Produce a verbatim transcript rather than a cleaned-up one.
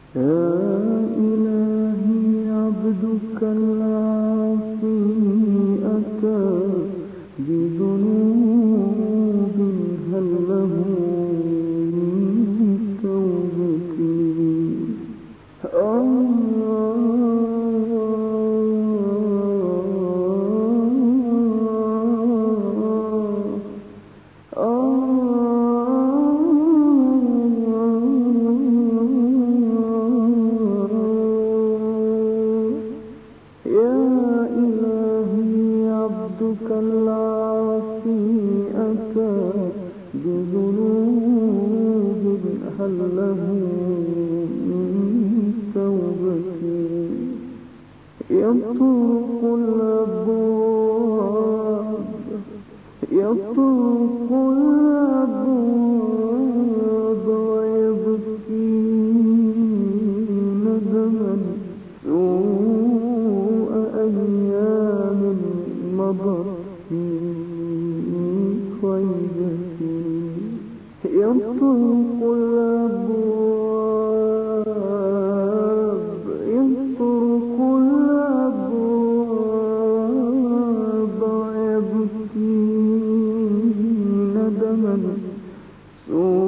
يا إلهي عبدك العاصي أتى بذنوب هل له من توبتي. عبدك العاصي أتى بذنوب هل له من توبتي. يطرق الأبواب يطرق الأبواب ويبكي ندما سوء أيام مضت في خيبتي. يطرق الأبواب يطرق الأبواب ويبكي ندما سوء